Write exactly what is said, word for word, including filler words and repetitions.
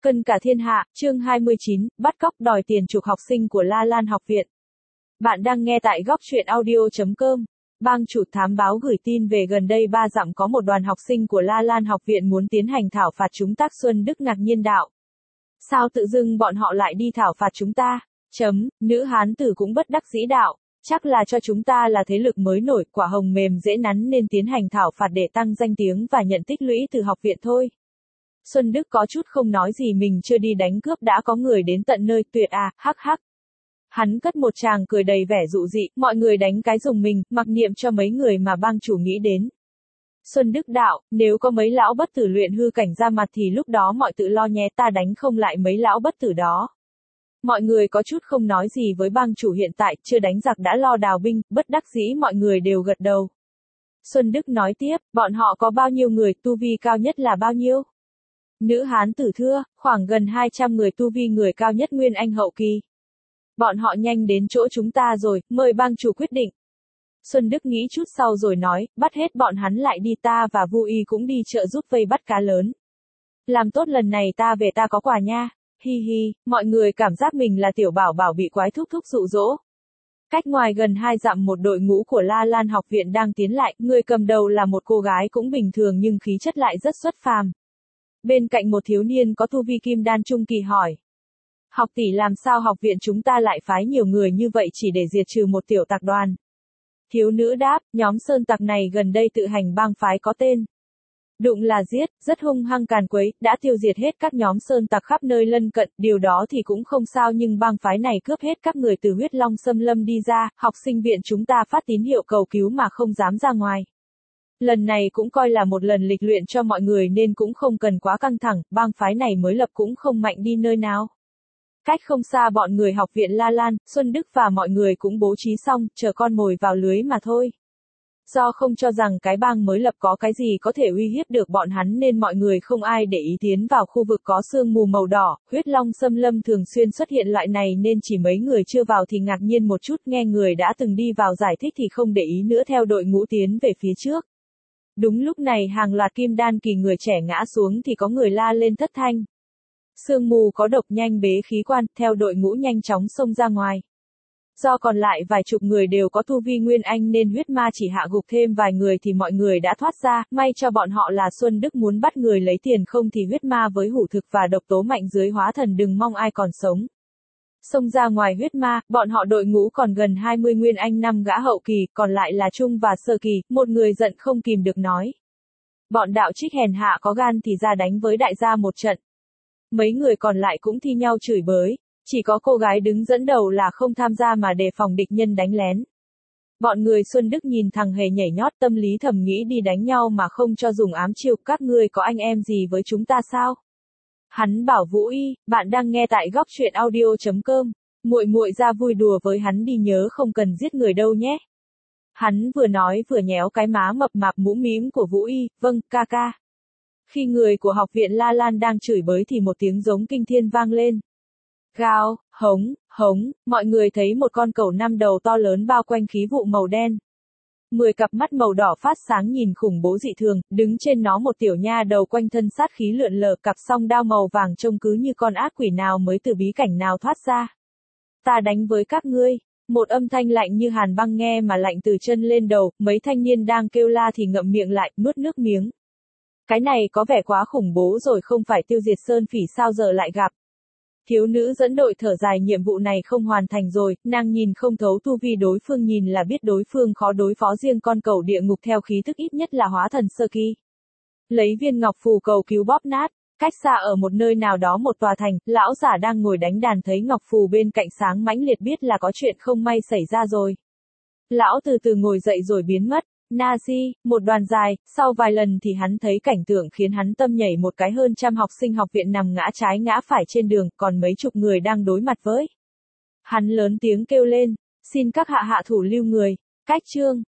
Cân cả thiên hạ, chương hai mươi chín, bắt cóc đòi tiền chuộc học sinh của La Lan học viện. Bạn đang nghe tại góc truyện audio chấm com. Bang chủ thám báo gửi tin về gần đây ba dặm có một đoàn học sinh của La Lan học viện muốn tiến hành thảo phạt chúng tác Xuân Đức ngạc nhiên đạo. Sao tự dưng bọn họ lại đi thảo phạt chúng ta? Chấm, nữ hán tử cũng bất đắc dĩ đạo. Chắc là cho chúng ta là thế lực mới nổi, quả hồng mềm dễ nắn nên tiến hành thảo phạt để tăng danh tiếng và nhận tích lũy từ học viện thôi. Xuân Đức có chút không nói gì, mình chưa đi đánh cướp đã có người đến tận nơi, tuyệt à, hắc hắc. Hắn cất một tràng cười đầy vẻ dụ dị, mọi người đánh cái dùng mình, mặc niệm cho mấy người mà bang chủ nghĩ đến. Xuân Đức đạo, nếu có mấy lão bất tử luyện hư cảnh ra mặt thì lúc đó mọi tự lo nhé, ta đánh không lại mấy lão bất tử đó. Mọi người có chút không nói gì với bang chủ, hiện tại, chưa đánh giặc đã lo đào binh, bất đắc dĩ mọi người đều gật đầu. Xuân Đức nói tiếp, bọn họ có bao nhiêu người, tu vi cao nhất là bao nhiêu? Nữ hán tử thưa, khoảng gần hai trăm người, tu vi người cao nhất Nguyên Anh hậu kỳ. Bọn họ nhanh đến chỗ chúng ta rồi, mời bang chủ quyết định. Xuân Đức nghĩ chút sau rồi nói, bắt hết bọn hắn lại đi, ta và Vu Y cũng đi chợ giúp vây bắt cá lớn. Làm tốt lần này ta về ta có quà nha, hi hi, mọi người cảm giác mình là tiểu bảo bảo bị quái thúc thúc dụ dỗ. Cách ngoài gần hai dặm một đội ngũ của La Lan học viện đang tiến lại, người cầm đầu là một cô gái cũng bình thường nhưng khí chất lại rất xuất phàm. Bên cạnh một thiếu niên có tu vi kim đan trung kỳ hỏi. Học tỷ, làm sao học viện chúng ta lại phái nhiều người như vậy chỉ để diệt trừ một tiểu tặc đoàn? Thiếu nữ đáp, nhóm sơn tặc này gần đây tự hành bang phái có tên. Đụng là giết, rất hung hăng càn quấy, đã tiêu diệt hết các nhóm sơn tặc khắp nơi lân cận, điều đó thì cũng không sao nhưng bang phái này cướp hết các người từ huyết long xâm lâm đi ra, học sinh viện chúng ta phát tín hiệu cầu cứu mà không dám ra ngoài. Lần này cũng coi là một lần lịch luyện cho mọi người nên cũng không cần quá căng thẳng, bang phái này mới lập cũng không mạnh đi nơi nào. Cách không xa bọn người học viện La Lan, Xuân Đức và mọi người cũng bố trí xong, chờ con mồi vào lưới mà thôi. Do không cho rằng cái bang mới lập có cái gì có thể uy hiếp được bọn hắn nên mọi người không ai để ý tiến vào khu vực có sương mù màu đỏ, huyết long xâm lâm thường xuyên xuất hiện loại này nên chỉ mấy người chưa vào thì ngạc nhiên một chút, nghe người đã từng đi vào giải thích thì không để ý nữa, theo đội ngũ tiến về phía trước. Đúng lúc này hàng loạt kim đan kỳ người trẻ ngã xuống thì có người la lên thất thanh. Sương mù có độc, nhanh bế khí quan, theo đội ngũ nhanh chóng xông ra ngoài. Do còn lại vài chục người đều có tu vi Nguyên Anh nên huyết ma chỉ hạ gục thêm vài người thì mọi người đã thoát ra, may cho bọn họ là Xuân Đức muốn bắt người lấy tiền, không thì huyết ma với hủ thực và độc tố mạnh dưới hóa thần đừng mong ai còn sống. Xông ra ngoài huyết ma, bọn họ đội ngũ còn gần hai mươi Nguyên Anh, năm gã hậu kỳ, còn lại là trung và sơ kỳ, một người giận không kìm được nói. Bọn đạo trích hèn hạ có gan thì ra đánh với đại gia một trận. Mấy người còn lại cũng thi nhau chửi bới, chỉ có cô gái đứng dẫn đầu là không tham gia mà đề phòng địch nhân đánh lén. Bọn người Xuân Đức nhìn thằng hề nhảy nhót tâm lý thầm nghĩ đi đánh nhau mà không cho dùng ám chiêu, các ngươi có anh em gì với chúng ta sao? Hắn bảo Vũ Y, bạn đang nghe tại góc truyện audio chấm com, muội muội ra vui đùa với hắn đi, nhớ không cần giết người đâu nhé. Hắn vừa nói vừa nhéo cái má mập mạp mũm mĩm của Vũ Y, vâng, ca ca. Khi người của học viện La Lan đang chửi bới thì một tiếng giống kinh thiên vang lên. Gào, hống, hống, mọi người thấy một con cẩu năm đầu to lớn bao quanh khí vụ màu đen. Mười cặp mắt màu đỏ phát sáng nhìn khủng bố dị thường, đứng trên nó một tiểu nha đầu quanh thân sát khí lượn lờ, cặp song đao màu vàng trông cứ như con ác quỷ nào mới từ bí cảnh nào thoát ra. Ta đánh với các ngươi. Một âm thanh lạnh như hàn băng nghe mà lạnh từ chân lên đầu, mấy thanh niên đang kêu la thì ngậm miệng lại, nuốt nước miếng. Cái này có vẻ quá khủng bố rồi, không phải tiêu diệt sơn phỉ sao giờ lại gặp. Thiếu nữ dẫn đội thở dài, nhiệm vụ này không hoàn thành rồi, nàng nhìn không thấu tu vi đối phương, nhìn là biết đối phương khó đối phó, riêng con cẩu địa ngục theo khí thức ít nhất là hóa thần sơ kỳ. Lấy viên ngọc phù cầu cứu bóp nát, cách xa ở một nơi nào đó một tòa thành, lão giả đang ngồi đánh đàn thấy ngọc phù bên cạnh sáng mãnh liệt biết là có chuyện không may xảy ra rồi. Lão từ từ ngồi dậy rồi biến mất. Nazi, một đoàn dài, sau vài lần thì hắn thấy cảnh tượng khiến hắn tâm nhảy một cái, hơn trăm học sinh học viện nằm ngã trái ngã phải trên đường, còn mấy chục người đang đối mặt với. Hắn lớn tiếng kêu lên, xin các hạ hạ thủ lưu người. Cách chương